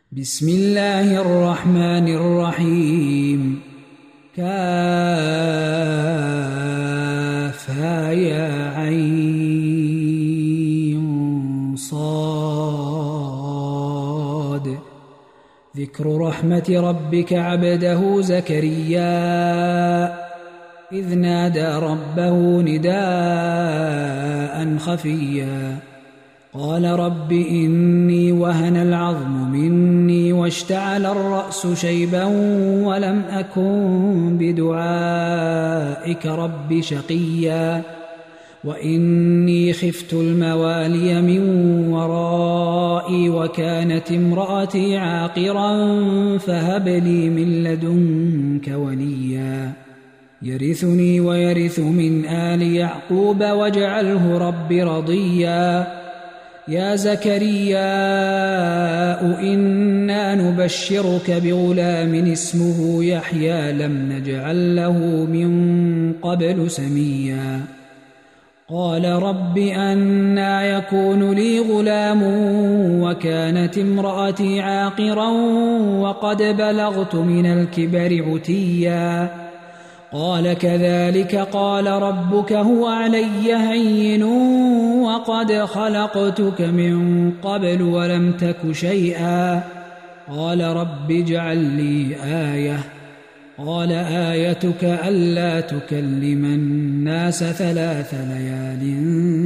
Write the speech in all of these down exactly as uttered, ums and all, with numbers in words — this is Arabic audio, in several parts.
بسم الله الرحمن الرحيم. كافها يا عين صاد. ذكر رحمة ربك عبده زكريا إذ نادى ربه نداء خفيا قال رب إني وهن العظم مني واشتعل الرأس شيبا ولم أكن بدعائك رب شقيا وإني خفت الموالي من ورائي وكانت امرأتي عاقرا فهب لي من لدنك وليا يرثني ويرث من آل يعقوب واجعله رب رضيا. يا زكريا إنا نبشرك بغلام اسمه يحيى لم نجعل له من قبل سميا قال رب أنى يكون لي غلام وكانت امرأتي عاقرا وقد بلغت من الكبر عتيا قال كذلك قال ربك هو علي هين وقد خلقتك من قبل ولم تك شيئا قال رب اجعل لي آية قال آيتك ألا تكلم الناس ثلاث ليال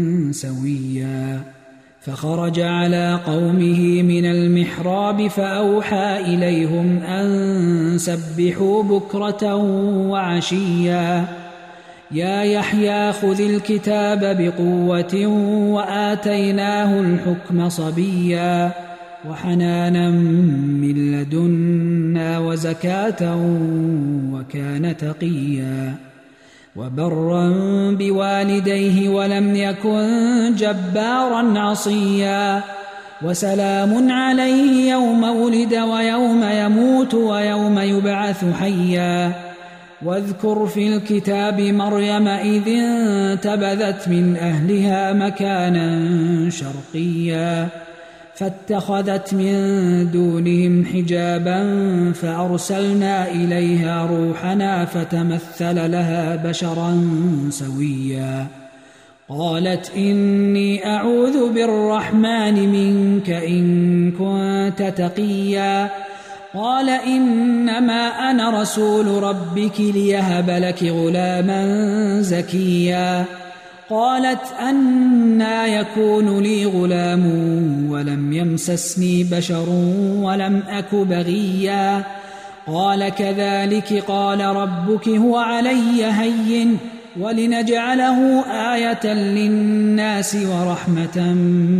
سويا فخرج على قومه من المحراب فأوحى إليهم أن سبحوا بكرة وعشيا يا يحيى خذ الكتاب بقوة وآتيناه الحكم صبيا وحنانا من لدنا وزكاة وكان تقيا وبرا بوالديه ولم يكن جبارا عصيا وسلام عليه يوم ولد ويوم يموت ويوم يبعث حيا واذكر في الكتاب مريم إذ انتبذت من أهلها مكانا شرقيا فاتخذت من دونهم حجابا فأرسلنا إليها روحنا فتمثل لها بشرا سويا قالت إني أعوذ بالرحمن منك إن كنت تقيا قال إنما أنا رسول ربك ليهب لك غلاما زكيا قالت أنى يكون لي غلام ولم يمسسني بشر ولم أك بغيا قال كذلك قال ربك هو علي هين ولنجعله آية للناس ورحمة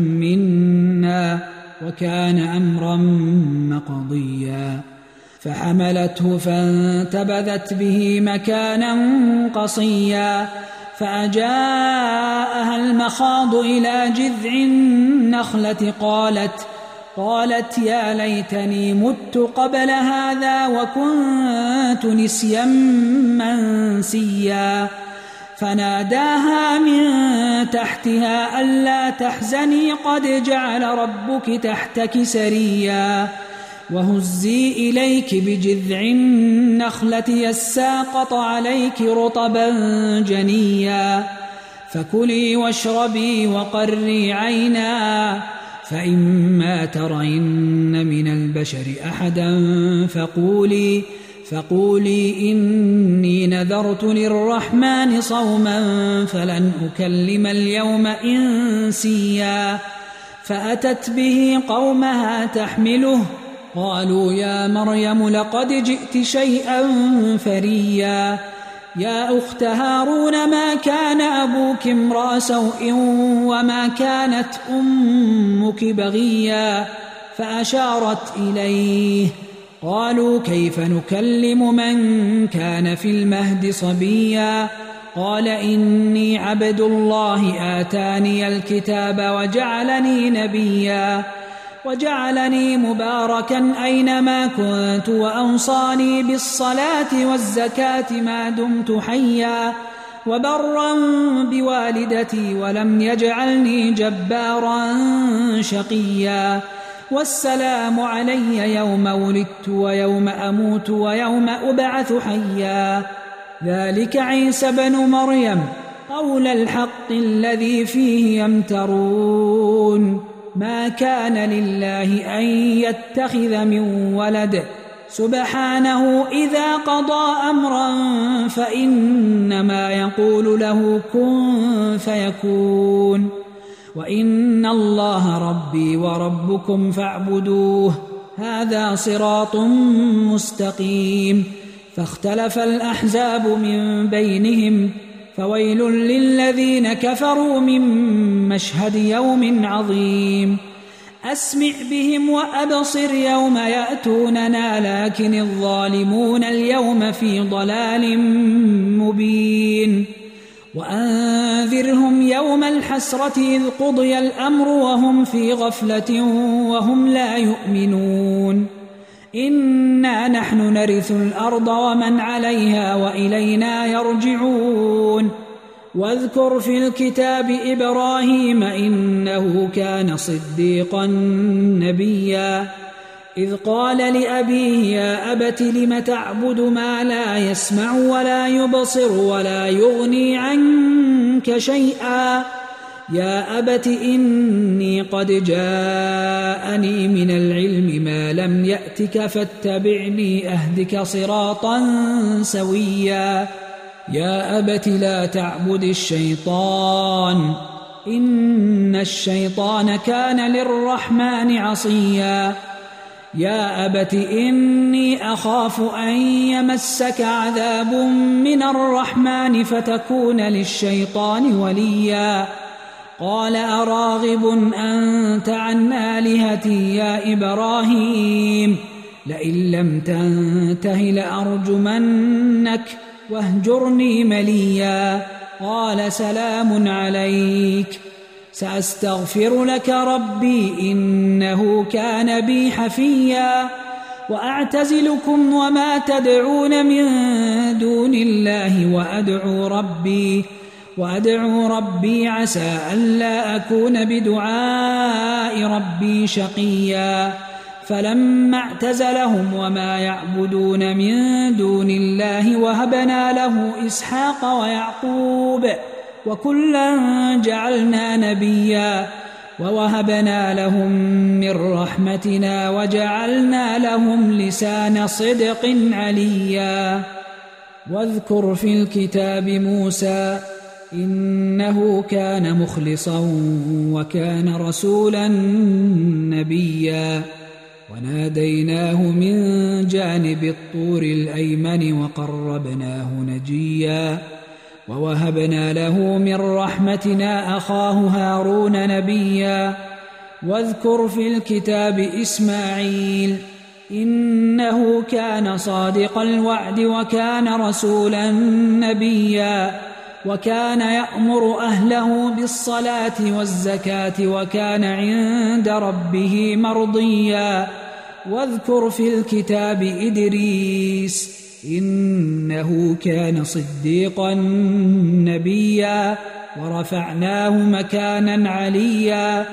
منا وكان أمرا مقضيا فحملته فانتبذت به مكانا قصيا فأجاءها المخاض إلى جذع النخلة قالت قالت يا ليتني مت قبل هذا وكنت نسيا منسيا فناداها من تحتها ألا تحزني قد جعل ربك تحتك سريا وهزي إليك بجذع النخلة يساقط عليك رطبا جنيا فكلي واشربي وقري عينا فإما ترين من البشر أحدا فقولي فقولي إني نذرت للرحمن صوما فلن أكلم اليوم إنسيا فأتت به قومها تحمله قالوا يا مريم لقد جئت شيئا فريا يا أخت هارون ما كان أبوك امرأ سوء وما كانت أمك بغيا فأشارت إليه قالوا كيف نكلم من كان في المهد صبيا قال إني عبد الله آتاني الكتاب وجعلني نبيا وجعلني مباركا أينما كنت وأوصاني بالصلاة والزكاة ما دمت حيا وبرا بوالدتي ولم يجعلني جبارا شقيا والسلام علي يوم ولدت ويوم أموت ويوم أبعث حيا ذلك عيسى بن مريم قول الحق الذي فيه يمترون ما كان لله أن يتخذ من ولد سبحانه إذا قضى أمرا فإنما يقول له كن فيكون وإن الله ربي وربكم فاعبدوه هذا صراط مستقيم فاختلف الأحزاب من بينهم فويل للذين كفروا من مشهد يوم عظيم أسمع بهم وأبصر يوم يأتوننا لكن الظالمون اليوم في ضلال مبين وأنذرهم يوم الحسرة إذ قضي الأمر وهم في غفلة وهم لا يؤمنون إنا نحن نرث الأرض ومن عليها وإلينا يرجعون واذكر في الكتاب إبراهيم إنه كان صديقا نبيا إذ قال لأبيه يا أبت لم تعبد ما لا يسمع ولا يبصر ولا يغني عنك شيئا يا أبت إني قد جاءني من العلم ما لم يأتك فاتبعني أهدك صراطا سويا يا أبت لا تعبد الشيطان إن الشيطان كان للرحمن عصيا يا أبت إني أخاف أن يمسك عذاب من الرحمن فتكون للشيطان وليا قال أراغب أنت عن آلهتي يا إبراهيم لئن لم تنته لأرجمنك واهجرني مليا قال سلام عليك سأستغفر لك ربي إنه كان بي حفيا وأعتزلكم وما تدعون من دون الله وأدعو ربي وأدعو ربي عسى ألا أكون بدعاء ربي شقيا فلما اعتزلهم وما يعبدون من دون الله وهبنا له إسحاق ويعقوب وكلا جعلنا نبيا ووهبنا لهم من رحمتنا وجعلنا لهم لسان صدق عليا واذكر في الكتاب موسى إنه كان مخلصا وكان رسولا نبيا وناديناه من جانب الطور الأيمن وقربناه نجيا ووهبنا له من رحمتنا أخاه هارون نبيا واذكر في الكتاب إسماعيل إنه كان صادق الوعد وكان رسولا نبيا وكان يأمر أهله بالصلاة والزكاة وكان عند ربه مرضيا واذكر في الكتاب إدريس إنه كان صديقا نبيا ورفعناه مكانا عليا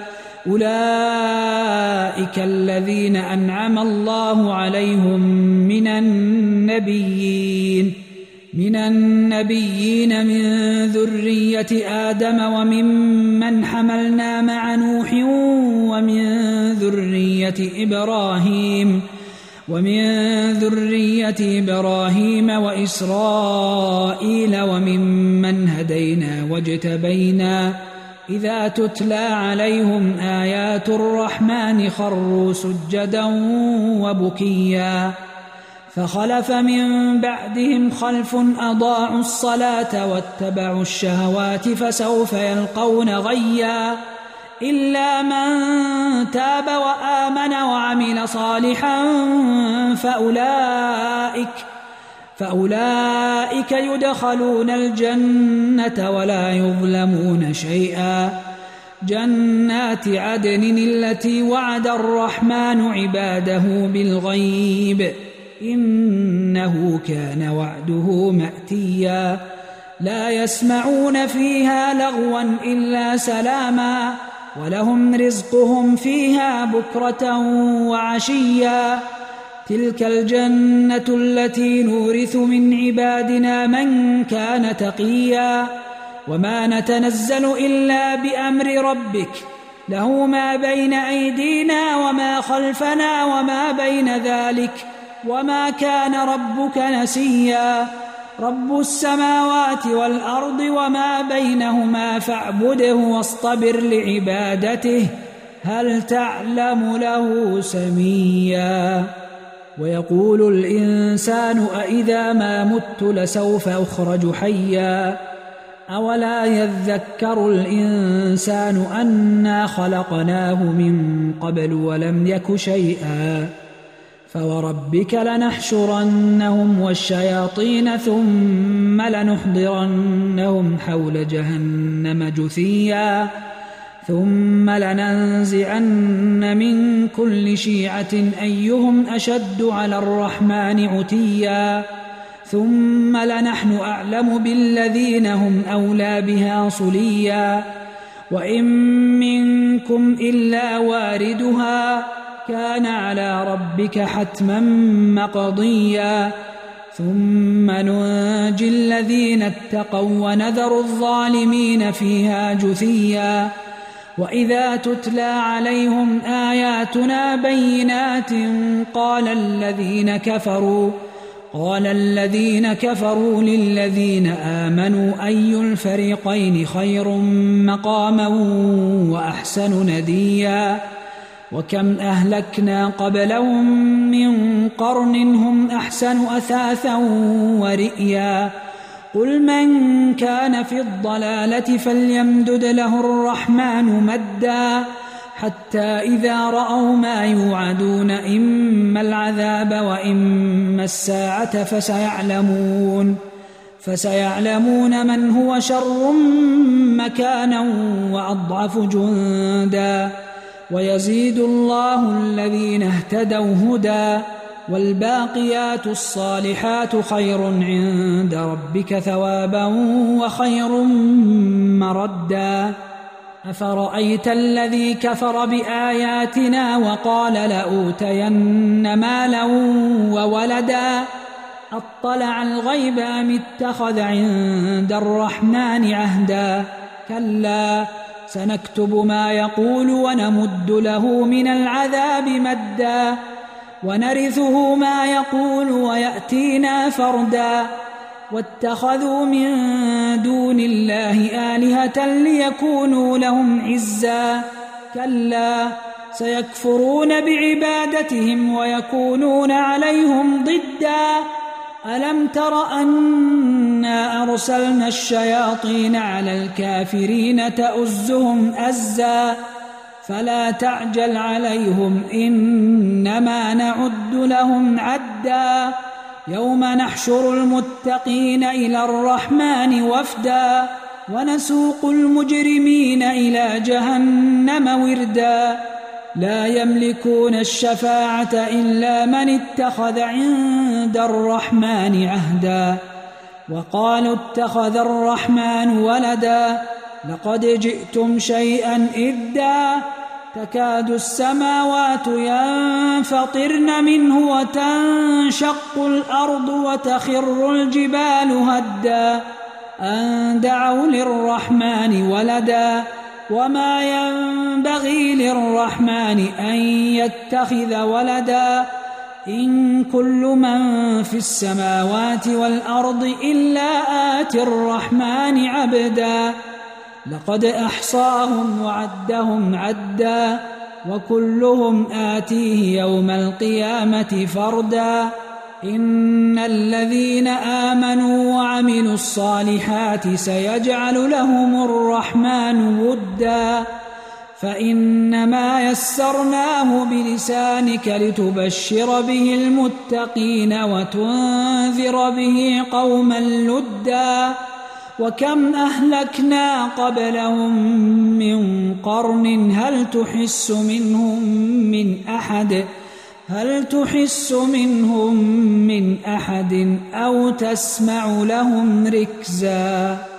أولئك الذين أنعم الله عليهم من النبيين من النبيين من ذرية آدم وممن حملنا مع نوح ومن ذرية إبراهيم ومن ذرية إبراهيم وإسرائيل وممن هدينا واجتبينا إذا تتلى عليهم آيات الرحمن خروا سجدا وبكيا فخلف من بعدهم خلف أضاعوا الصلاة واتبعوا الشهوات فسوف يلقون غيا إلا من تاب وآمن وعمل صالحا فأولئك فأولئك يدخلون الجنة ولا يظلمون شيئا جنات عدن التي وعد الرحمن عباده بالغيب إنه كان وعده مأتيا لا يسمعون فيها لغوا إلا سلاما ولهم رزقهم فيها بكرة وعشيا تلك الجنة التي نورث من عبادنا من كان تقيا وما نتنزل إلا بأمر ربك له ما بين أيدينا وما خلفنا وما بين ذلك وما كان ربك نسيا رب السماوات والأرض وما بينهما فاعبده واصطبر لعبادته هل تعلم له سميا ويقول الإنسان أإذا ما مت لسوف أخرج حيا أولا يذكر الإنسان أنا خلقناه من قبل ولم يك شيئا فوربك لنحشرنهم والشياطين ثم لنحضرنهم حول جهنم جثيا ثم لننزعن من كل شيعة أيهم أشد على الرحمن عتيا ثم لنحن أعلم بالذين هم أولى بها صليا وإن منكم إلا واردها كان على ربك حتما مقضيا ثم ننجي الذين اتقوا ونذر الظالمين فيها جثيا وإذا تتلى عليهم آياتنا بينات قال الذين كفروا قال الذين كفروا للذين آمنوا أي الفريقين خير مقاما وأحسن نديا وكم أهلكنا قبلهم من قرن هم أحسن أثاثا ورئيا قل من كان في الضلالة فليمدد له الرحمن مدا حتى إذا رأوا ما يوعدون إما العذاب وإما الساعة فسيعلمون فسيعلمون من هو شر مكانا وأضعف جندا ويزيد الله الذين اهتدوا هدى والباقيات الصالحات خير عند ربك ثوابا وخير مردا أفرأيت الذي كفر بآياتنا وقال لأوتين مالا وولدا أطلع الغيب أم اتخذ عند الرحمن عهدا كلا سنكتب ما يقول ونمد له من العذاب مدا ونرثه ما يقول ويأتينا فردا واتخذوا من دون الله آلهة ليكونوا لهم عزا كلا سيكفرون بعبادتهم ويكونون عليهم ضدا ألم تر أنا أرسلنا الشياطين على الكافرين تؤزهم أزا فلا تعجل عليهم إنما نعد لهم عدا يوم نحشر المتقين إلى الرحمن وفدا ونسوق المجرمين إلى جهنم وردا لا يملكون الشفاعة إلا من اتخذ عند الرحمن عهدا وقالوا اتخذ الرحمن ولدا لقد جئتم شيئا إدا تكاد السماوات ينفطرن منه وتنشق الأرض وتخر الجبال هدا أن دعوا للرحمن ولدا وما ينبغي للرحمن أن يتخذ ولدا إن كل من في السماوات والأرض إلا آتي الرحمن عبدا لقد أحصاهم وعدهم عدا وكلهم آتيه يوم القيامة فردا إن الذين آمنوا وعملوا الصالحات سيجعل لهم الرحمن ودا فإنما يسرناه بلسانك لتبشر به المتقين وتنذر به قوما لدا وكم أهلكنا قبلهم من قرن هل تحس منهم من أحد هل تحس منهم من أحد أو تسمع لهم ركزا